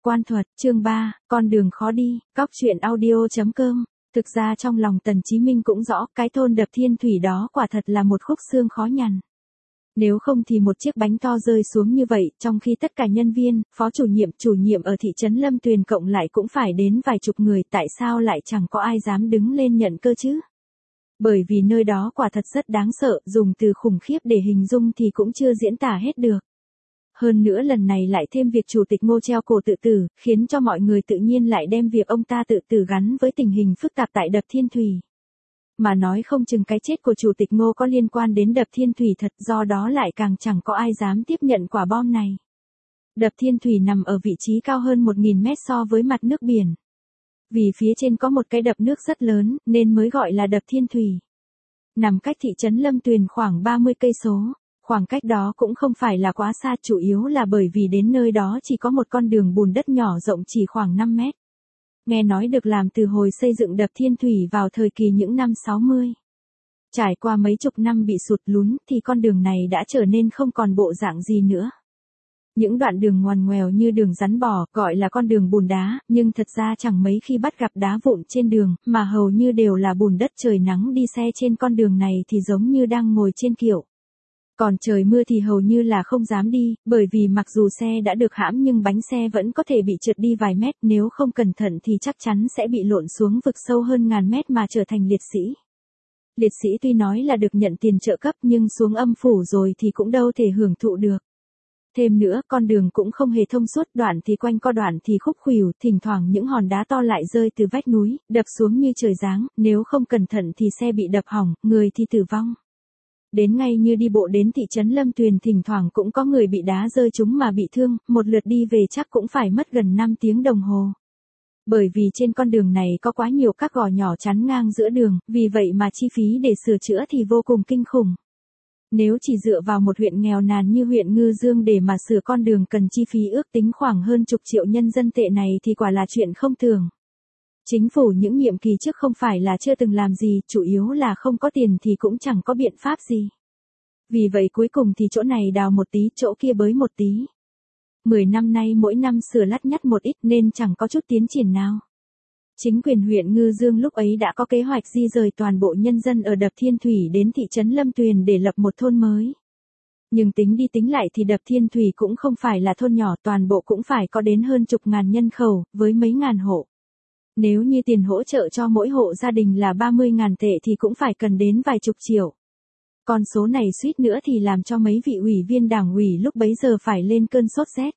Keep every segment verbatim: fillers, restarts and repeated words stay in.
quan thuật, chương ba, con đường khó đi, cóc truyện audio chấm com. Thực ra trong lòng Tần Chí Minh cũng rõ, cái thôn Đập Thiên Thủy đó quả thật là một khúc xương khó nhằn. Nếu không thì một chiếc bánh to rơi xuống như vậy, trong khi tất cả nhân viên, phó chủ nhiệm, chủ nhiệm ở thị trấn Lâm Tuyền cộng lại cũng phải đến vài chục người, tại sao lại chẳng có ai dám đứng lên nhận cơ chứ? Bởi vì nơi đó quả thật rất đáng sợ, dùng từ khủng khiếp để hình dung thì cũng chưa diễn tả hết được. Hơn nữa lần này lại thêm việc chủ tịch Ngô treo cổ tự tử, khiến cho mọi người tự nhiên lại đem việc ông ta tự tử gắn với tình hình phức tạp tại Đập Thiên Thủy. Mà nói không chừng cái chết của chủ tịch Ngô có liên quan đến Đập Thiên Thủy thật, do đó lại càng chẳng có ai dám tiếp nhận quả bom này. Đập Thiên Thủy nằm ở vị trí cao hơn một nghìn mét so với mặt nước biển. Vì phía trên có một cái đập nước rất lớn, nên mới gọi là Đập Thiên Thủy. Nằm cách thị trấn Lâm Tuyền khoảng ba mươi cây số. Khoảng cách đó cũng không phải là quá xa, chủ yếu là bởi vì đến nơi đó chỉ có một con đường bùn đất nhỏ rộng chỉ khoảng năm mét. Nghe nói được làm từ hồi xây dựng Đập Thiên Thủy vào thời kỳ những năm sáu mươi. Trải qua mấy chục năm bị sụt lún thì con đường này đã trở nên không còn bộ dạng gì nữa. Những đoạn đường ngoằn ngoèo như đường rắn bò, gọi là con đường bùn đá, nhưng thật ra chẳng mấy khi bắt gặp đá vụn trên đường, mà hầu như đều là bùn đất. Trời nắng đi xe trên con đường này thì giống như đang ngồi trên kiệu. Còn trời mưa thì hầu như là không dám đi, bởi vì mặc dù xe đã được hãm nhưng bánh xe vẫn có thể bị trượt đi vài mét, nếu không cẩn thận thì chắc chắn sẽ bị lộn xuống vực sâu hơn ngàn mét mà trở thành liệt sĩ. Liệt sĩ tuy nói là được nhận tiền trợ cấp nhưng xuống âm phủ rồi thì cũng đâu thể hưởng thụ được. Thêm nữa, con đường cũng không hề thông suốt, đoạn thì quanh co đoạn thì khúc khuỷu, thỉnh thoảng những hòn đá to lại rơi từ vách núi, đập xuống như trời giáng, nếu không cẩn thận thì xe bị đập hỏng, người thì tử vong. Đến ngay như đi bộ đến thị trấn Lâm Tuyền thỉnh thoảng cũng có người bị đá rơi trúng mà bị thương, một lượt đi về chắc cũng phải mất gần năm tiếng đồng hồ. Bởi vì trên con đường này có quá nhiều các gò nhỏ chắn ngang giữa đường, vì vậy mà chi phí để sửa chữa thì vô cùng kinh khủng. Nếu chỉ dựa vào một huyện nghèo nàn như huyện Ngư Dương để mà sửa con đường cần chi phí ước tính khoảng hơn chục triệu nhân dân tệ này thì quả là chuyện không tưởng. Chính phủ những nhiệm kỳ trước không phải là chưa từng làm gì, chủ yếu là không có tiền thì cũng chẳng có biện pháp gì. Vì vậy cuối cùng thì chỗ này đào một tí, chỗ kia bới một tí. Mười năm nay mỗi năm sửa lắt nhắt một ít nên chẳng có chút tiến triển nào. Chính quyền huyện Ngư Dương lúc ấy đã có kế hoạch di rời toàn bộ nhân dân ở Đập Thiên Thủy đến thị trấn Lâm Tuyền để lập một thôn mới. Nhưng tính đi tính lại thì Đập Thiên Thủy cũng không phải là thôn nhỏ, toàn bộ cũng phải có đến hơn chục ngàn nhân khẩu, với mấy ngàn hộ. Nếu như tiền hỗ trợ cho mỗi hộ gia đình là ba mươi ngàn tệ thì cũng phải cần đến vài chục triệu. Con số này suýt nữa thì làm cho mấy vị ủy viên đảng ủy lúc bấy giờ phải lên cơn sốt rét.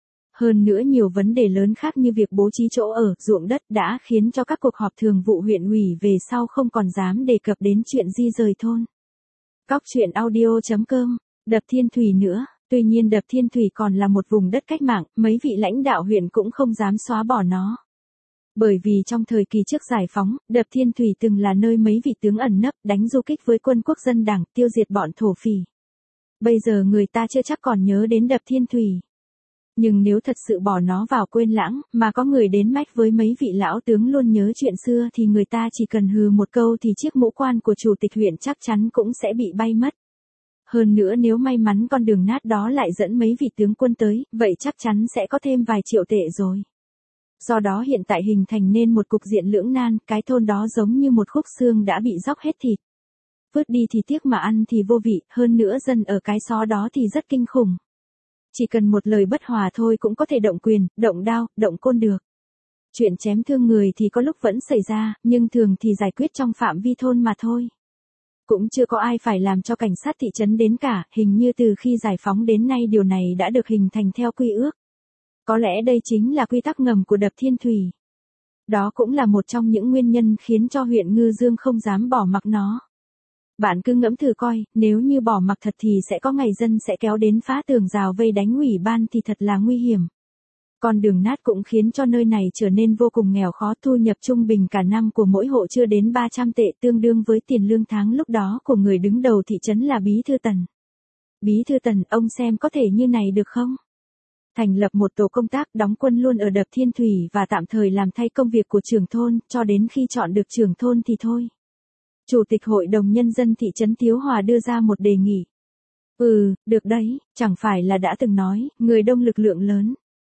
Hơn nữa nhiều vấn đề lớn khác như việc bố trí chỗ ở, ruộng đất đã khiến cho các cuộc họp thường vụ huyện ủy về sau không còn dám đề cập đến chuyện di rời thôn. Cóc truyện audio chấm com, Đập Thiên Thủy nữa. Tuy nhiên Đập Thiên Thủy còn là một vùng đất cách mạng, mấy vị lãnh đạo huyện cũng không dám xóa bỏ nó. Bởi vì trong thời kỳ trước giải phóng, Đập Thiên Thủy từng là nơi mấy vị tướng ẩn nấp, đánh du kích với quân quốc dân đảng, tiêu diệt bọn thổ phỉ. Bây giờ người ta chưa chắc còn nhớ đến Đập Thiên Thủy. Nhưng nếu thật sự bỏ nó vào quên lãng, mà có người đến mách với mấy vị lão tướng luôn nhớ chuyện xưa thì người ta chỉ cần hừ một câu thì chiếc mũ quan của chủ tịch huyện chắc chắn cũng sẽ bị bay mất. Hơn nữa nếu may mắn con đường nát đó lại dẫn mấy vị tướng quân tới, vậy chắc chắn sẽ có thêm vài triệu tệ rồi. Do đó hiện tại hình thành nên một cục diện lưỡng nan, cái thôn đó giống như một khúc xương đã bị róc hết thịt. Vứt đi thì tiếc mà ăn thì vô vị, hơn nữa dân ở cái xó đó thì rất kinh khủng. Chỉ cần một lời bất hòa thôi cũng có thể động quyền, động đao, động côn được. Chuyện chém thương người thì có lúc vẫn xảy ra, nhưng thường thì giải quyết trong phạm vi thôn mà thôi. Cũng chưa có ai phải làm cho cảnh sát thị trấn đến cả, hình như từ khi giải phóng đến nay điều này đã được hình thành theo quy ước. Có lẽ đây chính là quy tắc ngầm của Đập Thiên Thủy. Đó cũng là một trong những nguyên nhân khiến cho huyện Ngư Dương không dám bỏ mặc nó. Bạn cứ ngẫm thử coi, nếu như bỏ mặc thật thì sẽ có ngày dân sẽ kéo đến phá tường rào vây đánh ủy ban thì thật là nguy hiểm. Con đường nát cũng khiến cho nơi này trở nên vô cùng nghèo khó, thu nhập trung bình cả năm của mỗi hộ chưa đến ba trăm tệ, tương đương với tiền lương tháng lúc đó của người đứng đầu thị trấn là Bí Thư Tần. Bí Thư Tần, ông xem có thể như này được không? Thành lập một tổ công tác đóng quân luôn ở Đập Thiên Thủy và tạm thời làm thay công việc của trưởng thôn, cho đến khi chọn được trưởng thôn thì thôi. Chủ tịch Hội đồng Nhân dân thị trấn Tiếu Hòa đưa ra một đề nghị. Ừ, được đấy, chẳng phải là đã từng nói, người đông lực lượng lớn.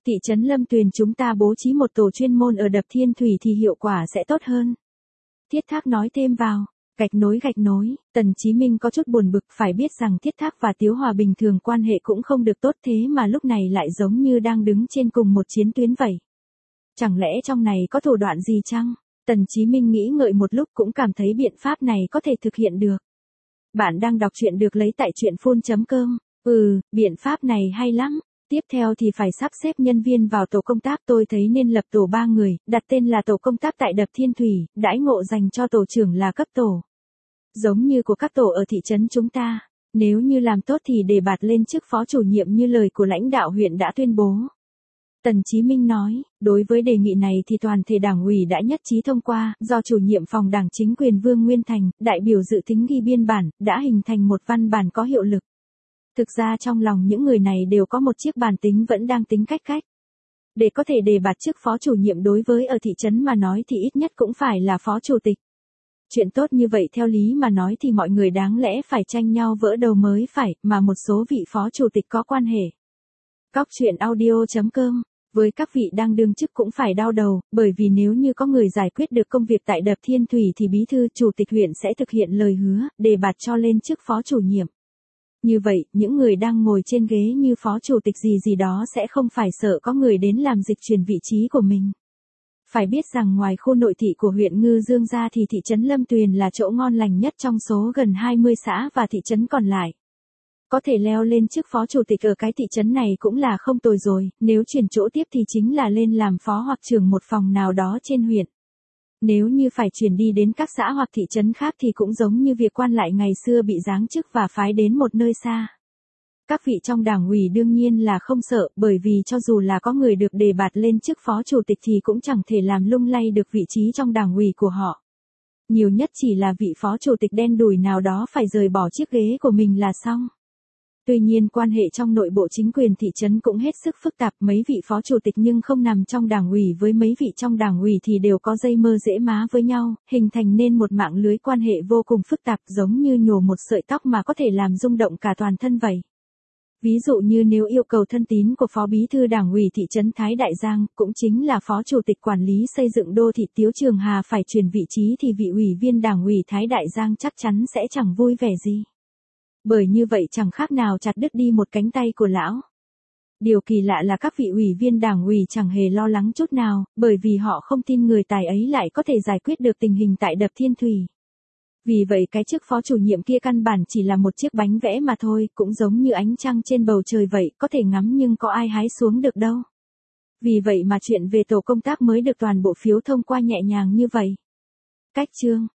Thị trấn Lâm Tuyền chúng ta bố trí một tổ chuyên môn ở đập Thiên Thủy thì hiệu quả sẽ tốt hơn. Thiết Thác nói thêm vào. Gạch nối gạch nối, Tần Chí Minh có chút buồn bực, phải biết rằng Thiết Thác và Tiếu Hòa bình thường quan hệ cũng không được tốt thế mà lúc này lại giống như đang đứng trên cùng một chiến tuyến vậy. Chẳng lẽ trong này có thủ đoạn gì chăng? Tần Chí Minh nghĩ ngợi một lúc cũng cảm thấy biện pháp này có thể thực hiện được. Bạn đang đọc truyện được lấy tại truyện phun chấm com. Ừ, biện pháp này hay lắm. Tiếp theo thì phải sắp xếp nhân viên vào tổ công tác, tôi thấy nên lập tổ ba người, đặt tên là tổ công tác tại đập Thiên Thủy, đãi ngộ dành cho tổ trưởng là cấp tổ. Giống như của các tổ ở thị trấn chúng ta, nếu như làm tốt thì đề bạt lên chức phó chủ nhiệm như lời của lãnh đạo huyện đã tuyên bố. Tần Chí Minh nói, đối với đề nghị này thì toàn thể đảng ủy đã nhất trí thông qua, do chủ nhiệm phòng đảng chính quyền Vương Nguyên Thành, đại biểu dự tính ghi biên bản, đã hình thành một văn bản có hiệu lực. Thực ra trong lòng những người này đều có một chiếc bàn tính vẫn đang tính cách cách. Để có thể đề bạt chức phó chủ nhiệm đối với ở thị trấn mà nói thì ít nhất cũng phải là phó chủ tịch. Chuyện tốt như vậy theo lý mà nói thì mọi người đáng lẽ phải tranh nhau vỡ đầu mới phải, mà một số vị phó chủ tịch có quan hệ. Cóc truyện audio chấm com. Với các vị đang đương chức cũng phải đau đầu, bởi vì nếu như có người giải quyết được công việc tại đập Thiên Thủy thì bí thư chủ tịch huyện sẽ thực hiện lời hứa, đề bạt cho lên chức phó chủ nhiệm. Như vậy, những người đang ngồi trên ghế như phó chủ tịch gì gì đó sẽ không phải sợ có người đến làm dịch chuyển vị trí của mình. Phải biết rằng ngoài khu nội thị của huyện Ngư Dương ra thì thị trấn Lâm Tuyền là chỗ ngon lành nhất trong số gần hai mươi xã và thị trấn còn lại. Có thể leo lên chức phó chủ tịch ở cái thị trấn này cũng là không tồi rồi, nếu chuyển chỗ tiếp thì chính là lên làm phó hoặc trưởng một phòng nào đó trên huyện. Nếu như phải chuyển đi đến các xã hoặc thị trấn khác thì cũng giống như việc quan lại ngày xưa bị giáng chức và phái đến một nơi xa. Các vị trong đảng ủy đương nhiên là không sợ, bởi vì cho dù là có người được đề bạt lên chức phó chủ tịch thì cũng chẳng thể làm lung lay được vị trí trong đảng ủy của họ. Nhiều nhất chỉ là vị phó chủ tịch đen đủi nào đó phải rời bỏ chiếc ghế của mình là xong. Tuy nhiên quan hệ trong nội bộ chính quyền thị trấn cũng hết sức phức tạp, mấy vị phó chủ tịch nhưng không nằm trong đảng ủy với mấy vị trong đảng ủy thì đều có dây mơ rễ má với nhau, hình thành nên một mạng lưới quan hệ vô cùng phức tạp giống như nhổ một sợi tóc mà có thể làm rung động cả toàn thân vậy. Ví dụ như nếu yêu cầu thân tín của phó bí thư đảng ủy thị trấn Thái Đại Giang, cũng chính là phó chủ tịch quản lý xây dựng đô thị Tiếu Trường Hà phải chuyển vị trí thì vị ủy viên đảng ủy Thái Đại Giang chắc chắn sẽ chẳng vui vẻ gì. Bởi như vậy chẳng khác nào chặt đứt đi một cánh tay của lão. Điều kỳ lạ là các vị ủy viên đảng ủy chẳng hề lo lắng chút nào, bởi vì họ không tin người tài ấy lại có thể giải quyết được tình hình tại đập Thiên Thủy. Vì vậy cái chức phó chủ nhiệm kia căn bản chỉ là một chiếc bánh vẽ mà thôi, cũng giống như ánh trăng trên bầu trời vậy, có thể ngắm nhưng có ai hái xuống được đâu. Vì vậy mà chuyện về tổ công tác mới được toàn bộ phiếu thông qua nhẹ nhàng như vậy. Cách chương